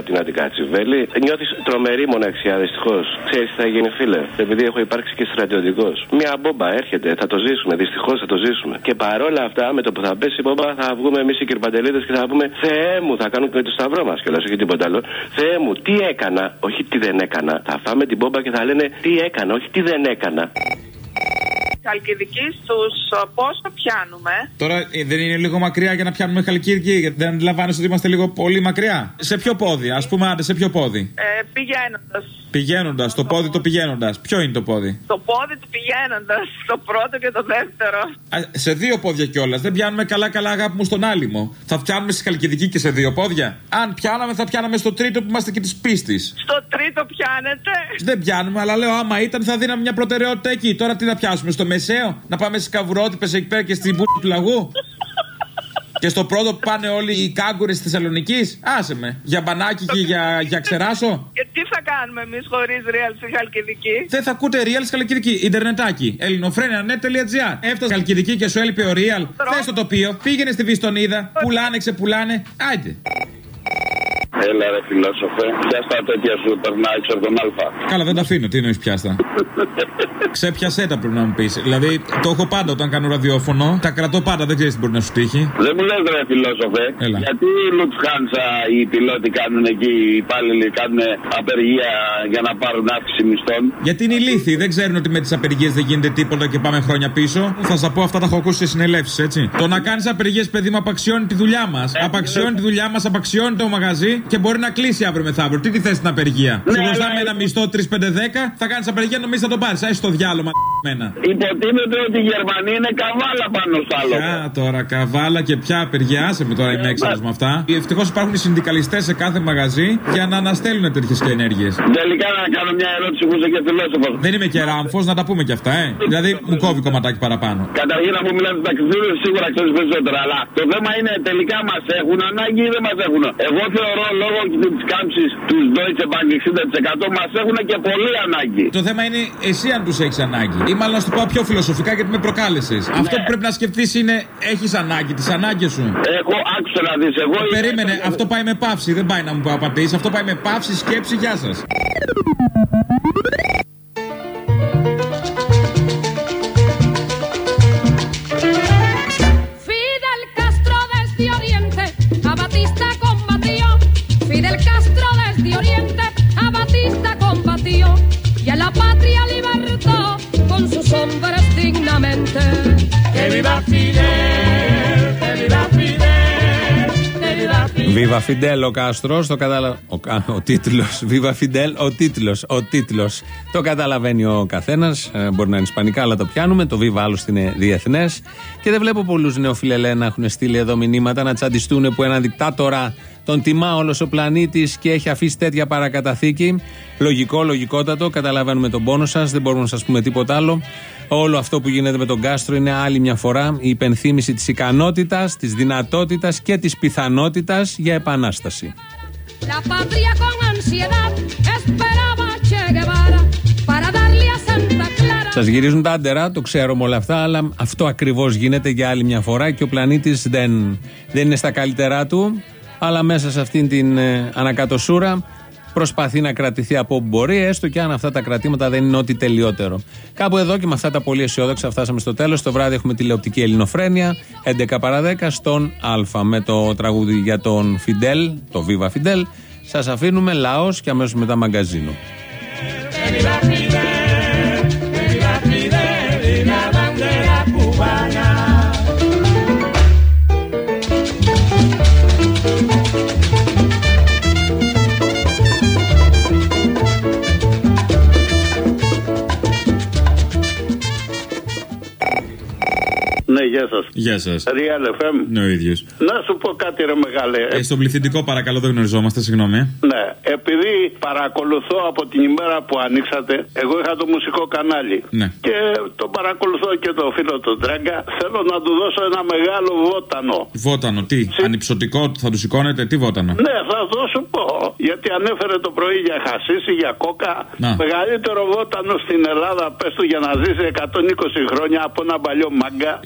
Κατσιβέλη. Νιώθεις τρομερή μοναξιά, δυστυχώς. Ξέρεις τι θα γίνει, φίλε? Επειδή έχω υπάρξει και στρατιωτικός. Μια μπόμπα έρχεται, θα το ζήσουμε. Δυστυχώς θα το ζήσουμε. Και παρόλα αυτά, με το που θα πέσει η μπόμπα, θα βγούμε εμείς οι κυρπαντελίδες και θα πούμε Θεέ μου, θα κάνουμε και το σταυρό μας κιόλας, όχι τίποτα άλλο. Θεέ μου, τι έκανα, όχι τι δεν έκανα. Θα φάμε την μπόμπα και θα λένε τι έκανα, όχι τι δεν έκανα. Χαλκιδική στους πόσο πιάνουμε? Τώρα δεν είναι λίγο μακριά για να πιάνουμε Χαλκιδική? Γιατί δεν αντιλαμβάνεσαι ότι είμαστε λίγο πολύ μακριά? Σε ποιο πόδι, ας πούμε, άντε, σε ποιο πόδι? Πηγαίνοντας. Πηγαίνοντας, το πόδι του πηγαίνοντας. Ποιο είναι το πόδι? Το πόδι του πηγαίνοντας, το πρώτο και το δεύτερο. Σε δύο πόδια κιόλας. Δεν πιάνουμε καλά, αγάπη μου, στον άλυμο. Θα πιάνουμε στη Χαλκιδική και σε δύο πόδια. Αν πιάναμε, θα πιάναμε στο τρίτο που είμαστε και της πίστης. Στο τρίτο πιάνετε? Δεν πιάνουμε, αλλά λέω άμα ήταν θα δίναμε μια προτεραιότητα εκεί. Τώρα τι να πιάσουμε, στο μεσαίο? Να πάμε στις καβουρότυπες εκεί πέρα και στην μπουρ του λαγού? Και στο πρώτο που πάνε όλοι οι κάγκουρες της Θεσσαλονικής? Άσε με. Για μπανάκι και για ξεράσο. Και τι θα κάνουμε εμείς χωρίς real στη Χαλκιδική? Δεν θα ακούτε real στη Χαλκιδική. Ιντερνετάκι. Ελληνοφρένια.net.gr. Έφτασε Χαλκιδική και σου έλειπε ο real. Θες το τοπίο. Πήγαινε στη Βιστονίδα. Πουλάνε, ξεπουλάνε. Άιντε. Έλα ρε φιλόσοφε, πιάστα τέτοια σου περνάει έξω από τον Αλφα. Καλά, δεν τα αφήνω, τι εννοείς πιάστα? Ξέπιασέ τα πρέπει να μου πεις. Δηλαδή το έχω πάντα όταν κάνω ραδιόφωνο. Τα κρατώ πάντα, δεν ξέρεις τι μπορεί να σου τύχει. Δεν μου λες ρε φιλόσοφε. Έλα. Γιατί η Λουφτχάνσα οι πιλότοι κάνουν εκεί, οι υπάλληλοι κάνουν απεργία για να πάρουν αύξηση μισθών? Γιατί είναι ηλίθιοι, δεν ξέρουν ότι με τις απεργίες δεν γίνεται τίποτα και πάμε χρόνια πίσω. Θα σας πω, αυτά τα έχω ακούσει σε συνελεύσεις, έτσι. Το να κάνεις απεργίες, παιδί μου, απαξιώνει τη δουλειά μας. Απαξιώνει τη δουλειά μας, απαξιώνει το μαγαζί. Και μπορεί να κλείσει αύριο μεθαύριο. Τι θες στην απεργία? Σου δώσαμε ένα μισθό 3-5-10, θα κάνεις απεργία, νομίζεις θα το πάρεις. Άσε το διάλογο, μένα. Υποτίθεται ότι η Γερμανία είναι καβάλα πάνω στο άλλο. Ποια τώρα, καβάλα και ποια απεργία? Άσε με τώρα, είμαι έξαλλος με αυτά. Ευτυχώς υπάρχουν οι συνδικαλιστές σε κάθε μαγαζί για να αναστέλνουν τέτοιες και ενέργειες. Τελικά να κάνω μια ερώτηση που είσαι και φιλόσοφος. Δεν είμαι και ράμφος, να τα πούμε και αυτά, Δηλαδή μου κόβει κομματάκι παραπάνω. Καταρχήν, αφού μιλάτε τα ταξιδιώτες, σίγουρα ξέρεις περισσότερα. Αλλά το θέμα είναι τελικά μας έχουν ανάγκη ή δεν μας έχουν? Εγώ θεωρώ λόγω της κάμψης του Deutsche Bank 60% μας έχουν και πολύ ανάγκη. Το θέμα είναι εσύ αν τους έχεις ανάγκη. Ή μάλλον να σου το πάω πιο φιλοσοφικά γιατί με προκάλεσες. Ναι. Αυτό που πρέπει να σκεφτείς είναι έχεις ανάγκη, τις ανάγκες σου. Έχω, άκουσα να δεις. Εγώ περίμενε, αυτό πάει με παύση. Δεν πάει να μου απαντήσεις. Αυτό πάει με παύση, σκέψη, γεια σας. Fidel Castro desde Oriente a Batista combatió y a la patria libertó con sus hombres dignamente. Que viva Fidel, que viva Fidel, que viva Fidel. Viva Fidel ο Κάστρος, το ο τίτλος. Viva Fidel, ο τίτλος. Το καταλαβαίνει ο καθένας. Μπορεί να είναι ισπανικά, αλλά το πιάνουμε. Το Viva άλλωστε είναι διεθνές. Και δεν βλέπω πολλούς νεοφιλελέ να έχουν στείλει εδώ μηνύματα να τσαντιστούν που έναν δικτάτορα τον τιμά όλος ο πλανήτης και έχει αφήσει τέτοια παρακαταθήκη. Λογικότατο, καταλαβαίνουμε τον πόνο σας, δεν μπορούμε να σας πούμε τίποτα άλλο. Όλο αυτό που γίνεται με τον Κάστρο είναι άλλη μια φορά η υπενθύμηση της ικανότητας, της δυνατότητας και της πιθανότητας για επανάσταση. Σας γυρίζουν τα άντερα, το ξέρουμε όλα αυτά, αλλά αυτό ακριβώς γίνεται για άλλη μια φορά και ο πλανήτης δεν είναι στα καλύτερά του, αλλά μέσα σε αυτήν την ανακατοσούρα προσπαθεί να κρατηθεί από όπου μπορεί, έστω και αν αυτά τα κρατήματα δεν είναι ό,τι τελειότερο. Κάπου εδώ και με αυτά τα πολύ αισιόδοξα φτάσαμε στο τέλος. Το βράδυ έχουμε τηλεοπτική Ελληνοφρένεια, 11 παρά 10 στον Α, με το τραγούδι για τον Φιντέλ, το Viva Fidel. Σας αφήνουμε, λαός και αμέσως μετά μαγκαζίνο. Ναι, γεια σας. Γεια σας. Real FM. Ναι, ο ίδιος. Να σου πω κάτι ρε μεγάλε. Στον πληθυντικό παρακαλώ, δεν γνωριζόμαστε, συγγνώμη. Ναι, επειδή παρακολουθώ από την ημέρα που ανοίξατε, εγώ είχα το μουσικό κανάλι. Ναι. Και το παρακολουθώ και το φίλο του Τράγκα. Θέλω να του δώσω ένα μεγάλο βότανο. Βότανο, τι? Ανυψωτικό θα του σηκώνετε, τι βότανο? Ναι, θα το σου πω. Γιατί ανέφερε το πρωί για χασίσι, για κόκα. Να. Μεγαλύτερο βότανο στην Ελλάδα, πες του, για να ζήσει 120 χρόνια από ένα παλιό μάγκα. Είναι ο Γράβος.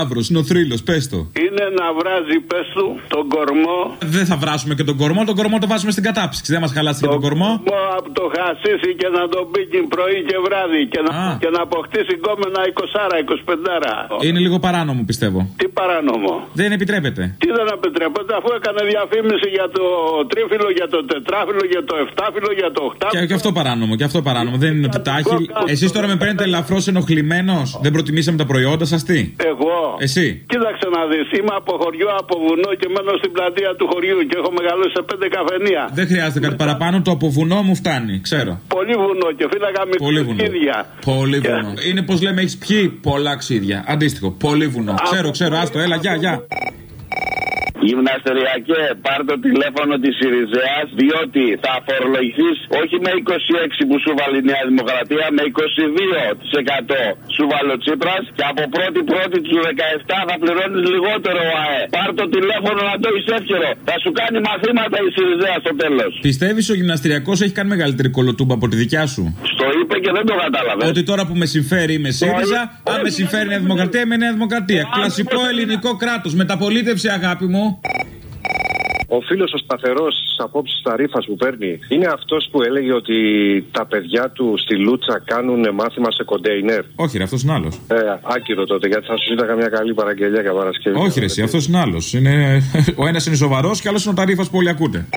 μαύρος, είναι ο θρύλος, πες το. Είναι να βράζει, πες του, τον κορμό. Δεν θα βράσουμε και τον κορμό το βάζουμε στην κατάψυξη. Δεν μας χαλάσει και τον κορμό. Από το χασίσι και να τον πήκει πρωί και βράδυ και να αποκτήσει γκόμενα 20-25. Είναι λίγο παράνομο, πιστεύω. Τι παράνομο? Δεν επιτρέπεται. Τι δεν επιτρέπεται, αφού έκανε διαφήμιση για το τρίφυλλο, για το τετράφυλλο, για το εφτάφυλλο, για το οχτάφυλλο. Και αυτό παράνομο, Δεν είναι ότι τα έχει. Εσείς τώρα με παίρνετε ελαφρώς ενοχλημένος. Δεν προτιμήσαμε τα προϊόντα σας, τι? Εγώ. Εσύ. Κοίταξε να δεις, είμαι από χωριό, από βουνό και μένω στην πλατεία του χωριού και έχω μεγαλώσει σε 5 καφενεία. Δεν χρειάζεται κάτι παραπάνω, το από βουνό μου φτάνει, ξέρω. Πολύ βουνό και φύλαγα μικρά ξύδια. Πολύ βουνό. Είναι πως λέμε, έχεις πιει πολλά ξύδια. Αντίστοιχο, πολύ βουνό. Ξέρω, άστο, έλα, γεια. Γυμναστεριακέ, πάρ' το τηλέφωνο της Σιριζέας, διότι θα φορολογηθείς όχι με 26 που σου βάλει η Νέα Δημοκρατία, με 22% σου βάλει ο Τσίπρας και από 1η του 17 θα πληρώνεις λιγότερο ΑΕ. Πάρ' το τηλέφωνο να το είσαι εύκαιρο. Θα σου κάνει μαθήματα η Σιριζέα στο τέλος. Πιστεύεις ο Γυμναστηριακός έχει κάνει μεγαλύτερη κολοτούμπα από τη δικιά σου? Στο είπε και δεν το κατάλαβε. Ότι τώρα που με συμφέρει είμαι ΣΥΡΙΖΑ, αν με συμφέρει η Νέα Δημοκρατία είμαι Νέα Δημοκρατία. Κλασικό ελληνικό κράτος. Μεταπολίτευση, αγάπη μου. Ο φίλος ο σταθερός στις απόψεις τα ρήφας που παίρνει είναι αυτός που έλεγε ότι τα παιδιά του στη Λούτσα κάνουν μάθημα σε κοντέινερ. Όχι, ρε, αυτός είναι άλλος. Άκυρο τότε, γιατί θα σου ζήταγα μια καλή παραγγελιά για Παρασκευή. Όχι, ρε, αυτός είναι άλλος. Ο ένας είναι σοβαρός και άλλος είναι ο ταρίφας που όλοι ακούτε.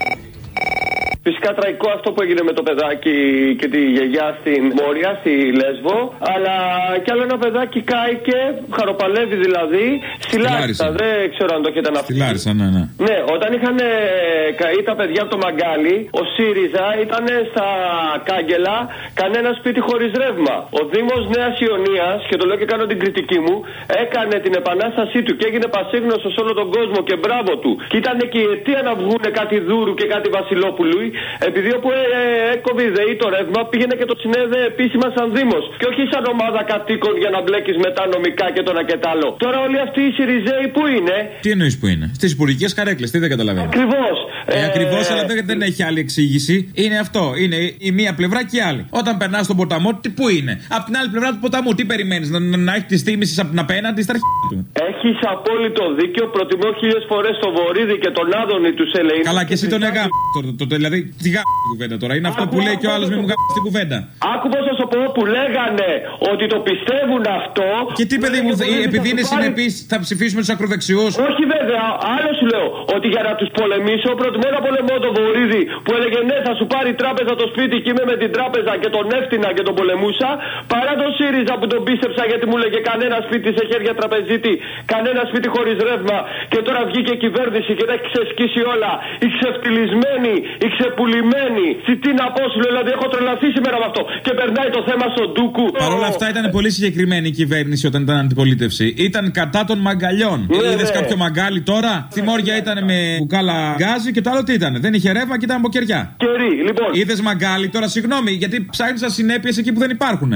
Φυσικά τραγικό αυτό που έγινε με το παιδάκι και τη γιαγιά στην Μόρια, στη Λέσβο. Αλλά κι άλλο ένα παιδάκι κάηκε, χαροπαλεύει δηλαδή, στη Λάρισα. Δεν ξέρω αν το έχετε αναφέρει. Στη Λάρισα, ναι. Ναι, όταν είχαν καεί τα παιδιά από το Μαγκάλι, ο ΣΥΡΙΖΑ ήταν στα κάγκελα, κανένα σπίτι χωρίς ρεύμα. Ο Δήμος Νέας Ιωνίας, και το λέω και κάνω την κριτική μου, έκανε την επανάστασή του και έγινε πασίγνωστος σε όλο τον κόσμο και μπράβο του. Και ήταν και η αιτία να βγουν κάτι Δούρου και κάτι Βασιλόπουλου. Επειδή όπου έκοβε η ΔΕΗ το ρεύμα, πήγαινε και το συνέδε επίσημα σαν Δήμος. Και όχι σαν ομάδα κατοίκων για να μπλέκεις μετά νομικά και το ένα και τ' άλλο. Τώρα όλοι αυτοί οι Σιριζέοι που είναι? Τι εννοείς που είναι? Στις υπουργικές καρέκλες, τι δεν καταλαβαίνω. Ακριβώς. Ακριβώς, αλλά δεν έχει άλλη εξήγηση. Είναι αυτό. Είναι η μία πλευρά και η άλλη. Όταν περνάς στον ποταμό, πού είναι? Απ' την άλλη πλευρά του ποταμού, τι περιμένεις? Να έχει τις θύμησες από την απέναντι στα αρχαία του. Έχεις απόλυτο δίκιο. Προτιμώ 1000 φορές τον Βορίδη και τον Άδωνη του Ελεηνού. Καλά, και εσύ τον εγάμ. Δηλαδή, τι γάμ την κουβέντα τώρα. Είναι αυτό που λέει και ο άλλος, μην μου γάμ την κουβέντα. Άκου πώς θα σου πω, που λέγανε ότι το πιστεύουν αυτό. Και τι, παιδί μου, επειδή είναι συνεπής, θα ψηφίσουμε τους ακροδεξιούς? Όχι, βέβαια. Άλλο σου λέω. Ότι για να τους πολεμήσω, προτιμώ να πολεμώ τον Βορίδη που έλεγε ναι, θα σου πάρει τράπεζα το σπίτι και είμαι με την τράπεζα και τον έφτιανα και τον πολεμούσα. Παρά τον ΣΥΡΙΖΑ που τον πίστεψα γιατί μου έλεγε κανένα σπίτι σε χέρια τραπεζίτη, κανένα σπίτι χωρίς ρεύμα. Και τώρα βγήκε η κυβέρνηση και τα έχει ξεσκίσει όλα. Οι ξεφτυλισμένοι, οι ξεπουλημένοι. Τι να πω, σου λέω, δηλαδή έχω τρελαθεί σήμερα με αυτό. Και περνάει το θέμα στον Ντούκου. Παρ' όλα αυτά ήταν πολύ συγκεκριμένη η κυβέρνηση όταν ήταν αντιπολίτευση. Ήταν κατά των μαγκαλιών. Είδες κάποιο μαγκάλι τώρα? Στη Μόρια ήταν με μπουκάλα γκάζι και το άλλο τι ήταν? Δεν είχε ρεύμα και ήταν από κεριά. Κερί, λοιπόν. Είδες μαγκάλι τώρα, συγγνώμη, γιατί ψάχνεις ασυνέπειες εκεί που δεν υπάρχουν.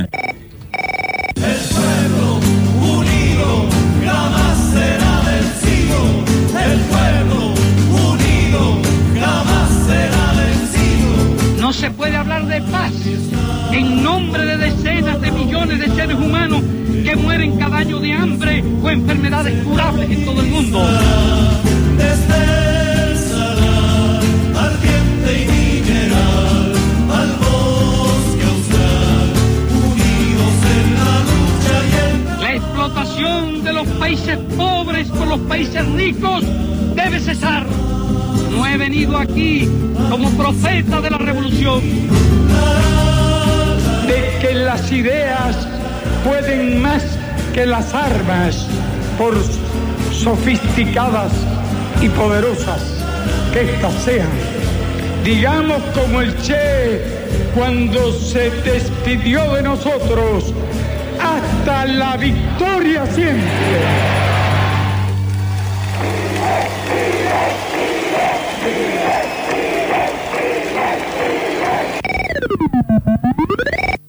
No se puede hablar de paz en nombre de decenas de millones de seres humanos que mueren cada año de hambre o enfermedades curables en todo el mundo. Desde el salar, ardiente y mineral, al bosque austral, unidos en la lucha y el... La explotación de los países pobres por los países ricos debe cesar. No he venido aquí como profeta de la revolución, de que las ideas pueden más que las armas, por sofisticadas y poderosas que éstas sean. Digamos como el Che cuando se despidió de nosotros, hasta la victoria siempre.